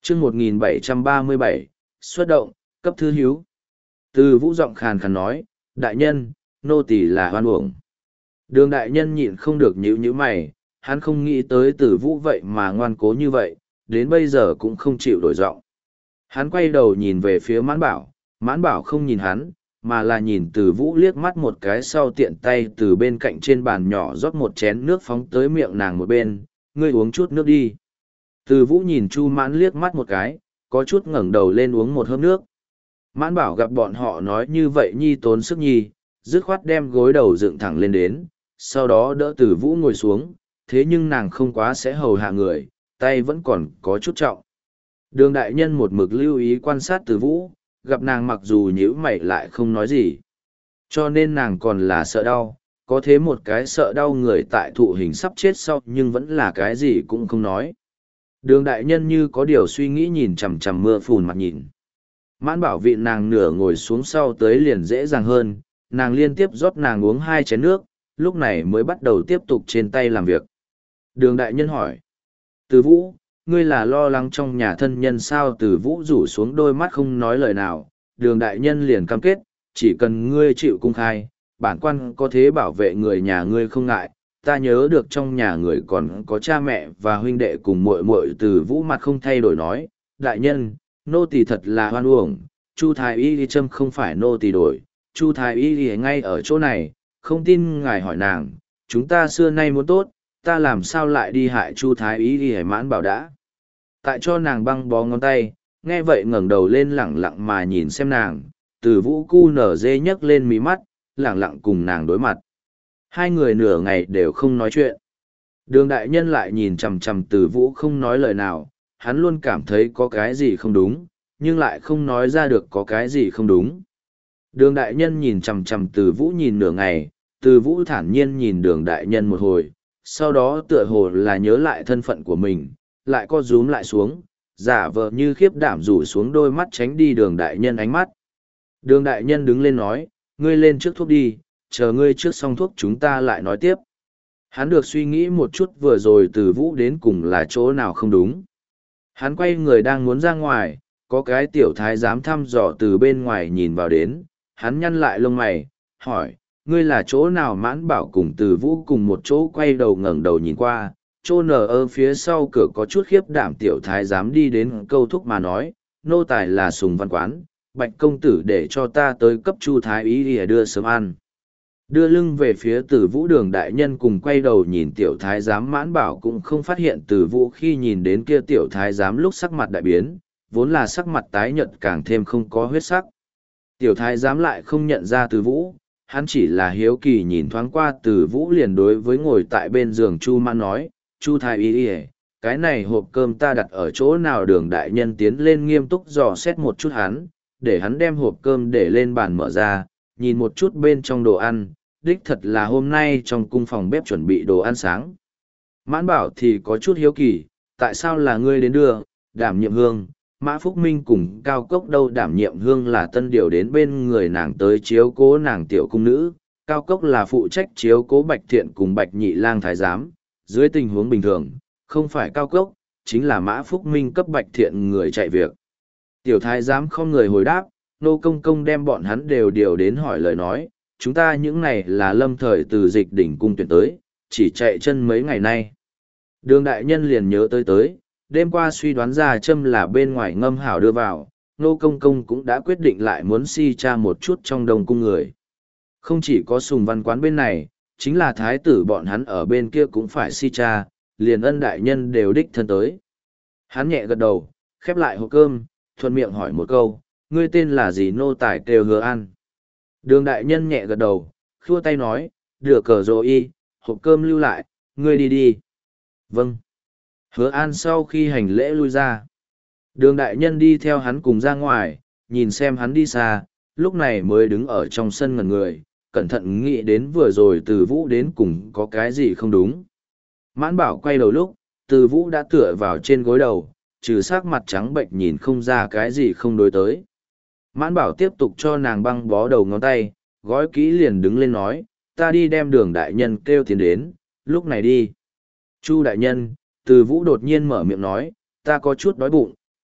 chương 1737, xuất động, cấp thư hiếu. Từ Vũ giọng khàn khàn nói, đại nhân, nô tỳ là hoan uổng. Đường đại nhân nhịn không được nhíu mày, hắn không nghĩ tới Từ Vũ vậy mà ngoan cố như vậy, đến bây giờ cũng không chịu đổi giọng. Hắn quay đầu nhìn về phía Mãn Bảo không nhìn hắn, mà là nhìn Từ Vũ liếc mắt một cái, sau tiện tay từ bên cạnh trên bàn nhỏ rót một chén nước phóng tới miệng nàng một bên, ngươi uống chút nước đi. Từ Vũ nhìn Chu Mãn liếc mắt một cái, có chút ngẩng đầu lên uống một hớp nước. Mãn Bảo gặp bọn họ nói như vậy nhi tốn sức nhi, dứt khoát đem gối đầu dựng thẳng lên đến, sau đó đỡ Từ Vũ ngồi xuống, thế nhưng nàng không quá sẽ hầu hạ người, tay vẫn còn có chút trọng. Đường đại nhân một mực lưu ý quan sát Từ Vũ, gặp nàng mặc dù nhíu mày lại không nói gì. Cho nên nàng còn là sợ đau, có thế một cái sợ đau người tại thụ hình sắp chết sau nhưng vẫn là cái gì cũng không nói. Đường đại nhân như có điều suy nghĩ nhìn chằm chằm mưa phùn mặt nhìn. Mãn Bảo vị nàng nửa ngồi xuống sau tới liền dễ dàng hơn, nàng liên tiếp rót nàng uống 2 chén nước, lúc này mới bắt đầu tiếp tục trên tay làm việc. Đường đại nhân hỏi, Từ Vũ, ngươi là lo lắng trong nhà thân nhân sao? Từ Vũ rủ xuống đôi mắt không nói lời nào, đường đại nhân liền cam kết, chỉ cần ngươi chịu cung khai, bản quan có thế bảo vệ người nhà ngươi không ngại. Ta nhớ được trong nhà người còn có cha mẹ và huynh đệ cùng muội muội. Từ Vũ mặt không thay đổi nói, đại nhân, nô tỳ thật là hoan uổng, Chu thái y châm không phải nô tỳ đổi, Chu thái y ngay ở chỗ này, không tin ngài hỏi nàng, chúng ta xưa nay muốn tốt, ta làm sao lại đi hại Chu thái y? Mãn Bảo đã tại cho nàng băng bó ngón tay, nghe vậy ngẩng đầu lên lẳng lặng mà nhìn xem nàng. Từ Vũ cu nở dê nhấc lên mí mắt, lẳng lặng cùng nàng đối mặt. Hai người nửa ngày đều không nói chuyện. Đường đại nhân lại nhìn chằm chằm Từ Vũ không nói lời nào, hắn luôn cảm thấy có cái gì không đúng, nhưng lại không nói ra được có cái gì không đúng. Đường đại nhân nhìn chằm chằm Từ Vũ nhìn nửa ngày, Từ Vũ thản nhiên nhìn đường đại nhân một hồi, sau đó tựa hồ là nhớ lại thân phận của mình, lại co rúm lại xuống, giả vờ như khiếp đảm rủ xuống đôi mắt tránh đi đường đại nhân ánh mắt. Đường đại nhân đứng lên nói, ngươi lên trước thuốc đi, chờ ngươi trước xong thuốc chúng ta lại nói tiếp. Hắn được suy nghĩ một chút vừa rồi Từ Vũ đến cùng là chỗ nào không đúng. Hắn quay người đang muốn ra ngoài, có cái tiểu thái giám thăm dò từ bên ngoài nhìn vào đến, hắn nhăn lại lông mày, hỏi, ngươi là chỗ nào? Mãn Bảo cùng Từ Vũ cùng một chỗ quay đầu ngẩng đầu nhìn qua, chỗ nở ở phía sau cửa có chút khiếp đảm tiểu thái giám đi đến câu thúc mà nói, nô tài là Sùng Văn Quán, Bạch công tử để cho ta tới cấp Chu thái ý để đưa sớm ăn. Đưa lưng về phía Từ Vũ, đường đại nhân cùng quay đầu nhìn tiểu thái giám. Mãn Bảo cũng không phát hiện Từ Vũ khi nhìn đến kia tiểu thái giám lúc sắc mặt đại biến, vốn là sắc mặt tái nhợt càng thêm không có huyết sắc. Tiểu thái giám lại không nhận ra Từ Vũ, hắn chỉ là hiếu kỳ nhìn thoáng qua Từ Vũ liền đối với ngồi tại bên giường Chu Mãn nói, Chu thái y ỉa, cái này hộp cơm ta đặt ở chỗ nào? Đường đại nhân tiến lên nghiêm túc dò xét một chút hắn, để hắn đem hộp cơm để lên bàn mở ra, nhìn một chút bên trong đồ ăn, đích thật là hôm nay trong cung phòng bếp chuẩn bị đồ ăn sáng. Mãn Bảo thì có chút hiếu kỳ, tại sao là ngươi đến đưa? Đảm Nhiệm Hương, Mã Phúc Minh cùng Cao Cốc đâu? Đảm Nhiệm Hương là tân điều đến bên người nàng tới chiếu cố nàng tiểu cung nữ, Cao Cốc là phụ trách chiếu cố Bạch Thiện cùng Bạch Nhị Lang thái giám. Dưới tình huống bình thường, không phải Cao Cốc, chính là Mã Phúc Minh cấp Bạch Thiện người chạy việc. Tiểu thái giám không người hồi đáp, nô công công đem bọn hắn đều điều đến hỏi lời nói, chúng ta những này là lâm thời từ Dịch Đỉnh cung tuyển tới, chỉ chạy chân mấy ngày nay. Đường đại nhân liền nhớ tới, đêm qua suy đoán ra châm là bên ngoài ngâm hảo đưa vào, nô công công cũng đã quyết định lại muốn si tra một chút trong đồng cung người. Không chỉ có Sùng Văn Quán bên này, chính là thái tử bọn hắn ở bên kia cũng phải si tra, liền Ân đại nhân đều đích thân tới. Hắn nhẹ gật đầu, khép lại hộp cơm, thuận miệng hỏi một câu, ngươi tên là gì? Nô tài kêu Hứa An. Đường đại nhân nhẹ gật đầu, khua tay nói, đưa cờ rô y, hộp cơm lưu lại, ngươi đi đi. Vâng. Hứa An sau khi hành lễ lui ra. Đường đại nhân đi theo hắn cùng ra ngoài, nhìn xem hắn đi xa, lúc này mới đứng ở trong sân ngẩn người, cẩn thận nghĩ đến vừa rồi Từ Vũ đến cùng có cái gì không đúng. Mãn Bảo quay đầu lúc, Từ Vũ đã tựa vào trên gối đầu, trừ sắc mặt trắng bệnh nhìn không ra cái gì không đối tới. Mãn Bảo tiếp tục cho nàng băng bó đầu ngón tay, gói kỹ liền đứng lên nói, ta đi đem đường đại nhân kêu tiền đến, lúc này đi. Chu đại nhân, Từ Vũ đột nhiên mở miệng nói, ta có chút đói bụng,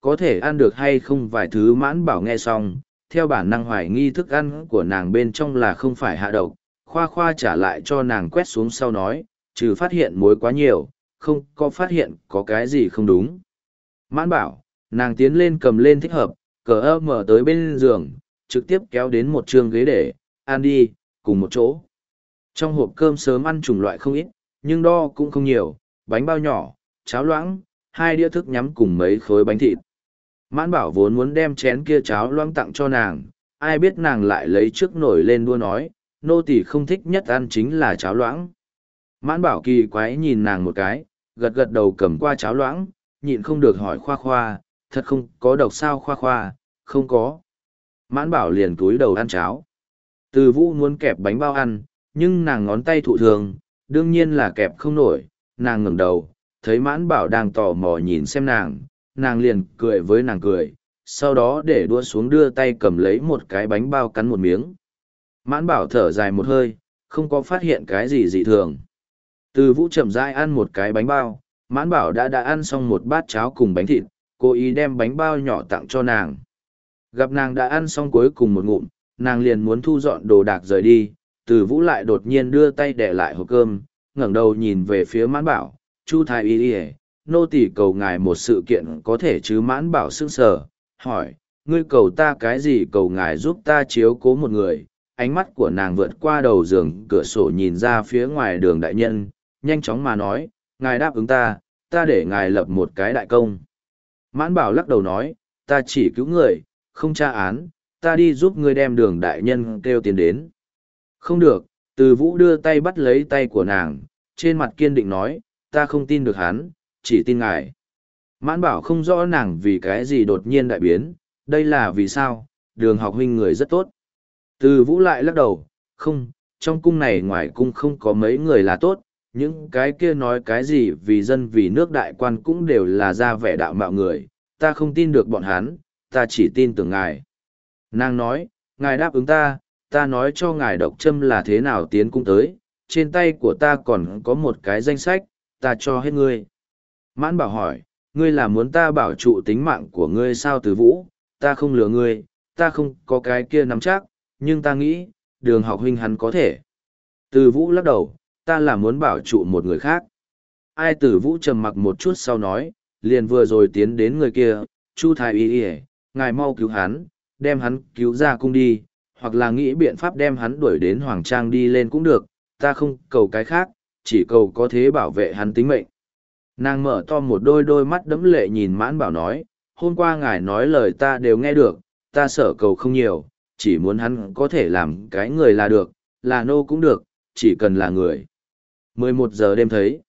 có thể ăn được hay không vài thứ. Mãn Bảo nghe xong, theo bản năng hoài nghi thức ăn của nàng bên trong là không phải hạ độc. Khoa Khoa trả lại cho nàng quét xuống sau nói, trừ phát hiện muối quá nhiều, không có phát hiện có cái gì không đúng. Mãn Bảo, nàng tiến lên cầm lên thích hợp, cờ ơ mở tới bên giường, trực tiếp kéo đến một trường ghế để, ăn đi, cùng một chỗ. Trong hộp cơm sớm ăn chủng loại không ít, nhưng đo cũng không nhiều, bánh bao nhỏ, cháo loãng, 2 đĩa thức nhắm cùng mấy khối bánh thịt. Mãn Bảo vốn muốn đem chén kia cháo loãng tặng cho nàng, ai biết nàng lại lấy trước nổi lên đua nói, nô tỳ không thích nhất ăn chính là cháo loãng. Mãn Bảo kỳ quái nhìn nàng một cái, gật gật đầu cầm qua cháo loãng, nhịn không được hỏi Khoa Khoa, thật không có độc sao Khoa Khoa, không có. Mãn Bảo liền túi đầu ăn cháo. Từ Vũ muốn kẹp bánh bao ăn, nhưng nàng ngón tay thụ thường, đương nhiên là kẹp không nổi, nàng ngẩng đầu, thấy Mãn Bảo đang tò mò nhìn xem nàng liền cười với nàng cười, sau đó để đũa xuống đưa tay cầm lấy một cái bánh bao cắn một miếng. Mãn Bảo thở dài một hơi, không có phát hiện cái gì dị thường. Từ Vũ chậm rãi ăn một cái bánh bao, Mãn Bảo đã ăn xong một bát cháo cùng bánh thịt, cố ý đem bánh bao nhỏ tặng cho nàng. Gặp nàng đã ăn xong cuối cùng một ngụm, nàng liền muốn thu dọn đồ đạc rời đi, Từ Vũ lại đột nhiên đưa tay để lại hộp cơm, ngẩng đầu nhìn về phía Mãn Bảo, Chu Thái Y, nô tỳ cầu ngài một sự kiện có thể chứ? Mãn Bảo sững sờ, hỏi, ngươi cầu ta cái gì? Cầu ngài giúp ta chiếu cố một người. Ánh mắt của nàng vượt qua đầu giường cửa sổ nhìn ra phía ngoài Đường đại nhân, nhanh chóng mà nói, ngài đáp ứng ta để ngài lập một cái đại công. Mãn Bảo lắc đầu nói, ta chỉ cứu người, không tra án, ta đi giúp ngươi đem Đường đại nhân kêu tiền đến. Không được. Từ Vũ đưa tay bắt lấy tay của nàng, trên mặt kiên định nói, ta không tin được hắn, chỉ tin ngài. Mãn Bảo không rõ nàng vì cái gì đột nhiên đại biến, đây là vì sao? Đường học huynh người rất tốt. Từ Vũ lại lắc đầu, không, trong cung này ngoài cung không có mấy người là tốt, những cái kia nói cái gì vì dân vì nước đại quan cũng đều là ra vẻ đạo mạo người, ta không tin được bọn hắn, ta chỉ tin tưởng ngài. Nàng nói, ngài đáp ứng ta nói cho ngài độc châm là thế nào tiến cung tới, trên tay của ta còn có một cái danh sách, ta cho hết ngươi. Mãn Bảo hỏi, ngươi là muốn ta bảo trụ tính mạng của ngươi sao? Từ Vũ, ta không lừa ngươi, ta không có cái kia nắm chắc, nhưng ta nghĩ, Đường học huynh hắn có thể. Từ Vũ lắc đầu, ta là muốn bảo trụ một người khác. Ai? Từ Vũ trầm mặc một chút sau nói, liền vừa rồi tiến đến người kia, Chu Thái Y, ngài mau cứu hắn, đem hắn cứu ra cung đi, hoặc là nghĩ biện pháp đem hắn đuổi đến Hoàng Trang đi lên cũng được, ta không cầu cái khác, chỉ cầu có thế bảo vệ hắn tính mệnh. Nàng mở to một đôi mắt đẫm lệ nhìn Mãn Bảo nói, hôm qua ngài nói lời ta đều nghe được, ta sợ cầu không nhiều, chỉ muốn hắn có thể làm cái người là được, là nô cũng được, chỉ cần là người. 11 giờ đêm thấy.